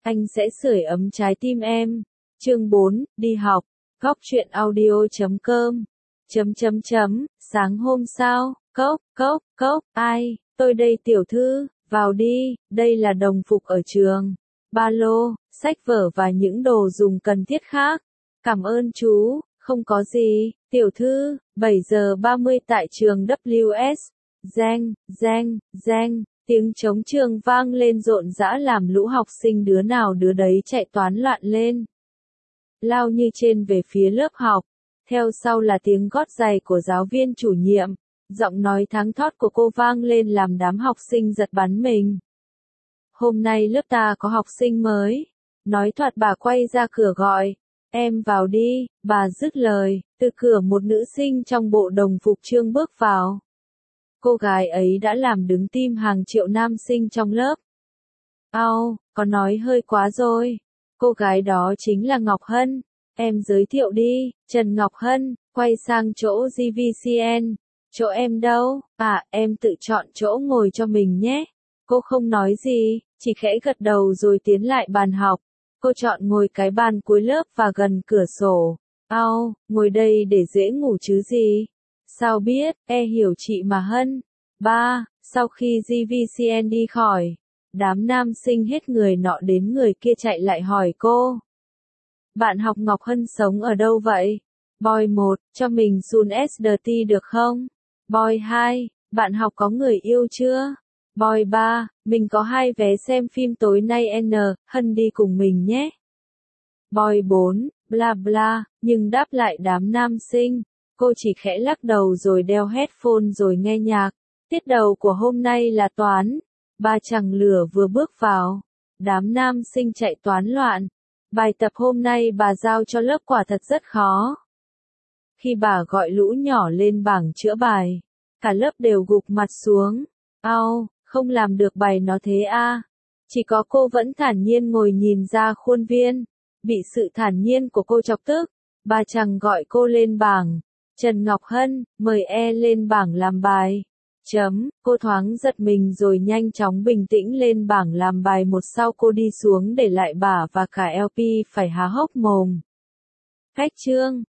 Anh sẽ sưởi ấm trái tim em. Chương 4, đi học. Góc truyện audio.com. Sáng hôm sau, ai, tôi đây tiểu thư, vào đi, đây là đồng phục ở trường, ba lô, sách vở và những đồ dùng cần thiết khác. Cảm ơn chú, không có gì, tiểu thư, 7 giờ 30 tại trường WS. Reng, tiếng trống trường vang lên rộn rã làm lũ học sinh đứa nào đứa đấy chạy toán loạn lên. Lao như trên về phía lớp học, theo sau là tiếng gót giày của giáo viên chủ nhiệm, giọng nói tháng thót của cô vang lên làm đám học sinh giật bắn mình. Hôm nay lớp ta có học sinh mới. Nói thoạt bà quay ra cửa gọi, em vào đi, bà dứt lời, từ cửa một nữ sinh trong bộ đồng phục trương bước vào. Cô gái ấy đã làm đứng tim hàng triệu nam sinh trong lớp. Có nói hơi quá rồi. Cô gái đó chính là Ngọc Hân. Em giới thiệu đi, Trần Ngọc Hân, quay sang chỗ GVCN. Chỗ em đâu? Em tự chọn chỗ ngồi cho mình nhé. Cô không nói gì, chỉ khẽ gật đầu rồi tiến lại bàn học. Cô chọn ngồi cái bàn cuối lớp và gần cửa sổ. Ngồi đây để dễ ngủ chứ gì. Sao biết, hiểu chị mà Hân. Sau khi GVCN đi khỏi, đám nam sinh hết người nọ đến người kia chạy lại hỏi cô. Bạn học Ngọc Hân sống ở đâu vậy? Boy 1, cho mình sun SDT được không? Boy 2, bạn học có người yêu chưa? Boy 3, mình có 2 vé xem phim tối nay Hân đi cùng mình nhé. Boy 4, bla bla, nhưng đáp lại đám nam sinh, cô chỉ khẽ lắc đầu rồi đeo headphone rồi nghe nhạc. Tiết đầu của hôm nay là toán. Bà chằng lửa vừa bước vào, đám nam sinh chạy toán loạn. Bài tập hôm nay bà giao cho lớp quả thật rất khó. Khi bà gọi lũ nhỏ lên bảng chữa bài, cả lớp đều gục mặt xuống. Không làm được bài nó thế à? Chỉ có cô vẫn thản nhiên ngồi nhìn ra khuôn viên. Bị sự thản nhiên của cô chọc tức, bà chằng gọi cô lên bảng. Trần Ngọc Hân, mời lên bảng làm bài. Cô thoáng giật mình rồi nhanh chóng bình tĩnh lên bảng làm bài một sau cô đi xuống để lại bà và cả LP phải há hốc mồm. Cách chương,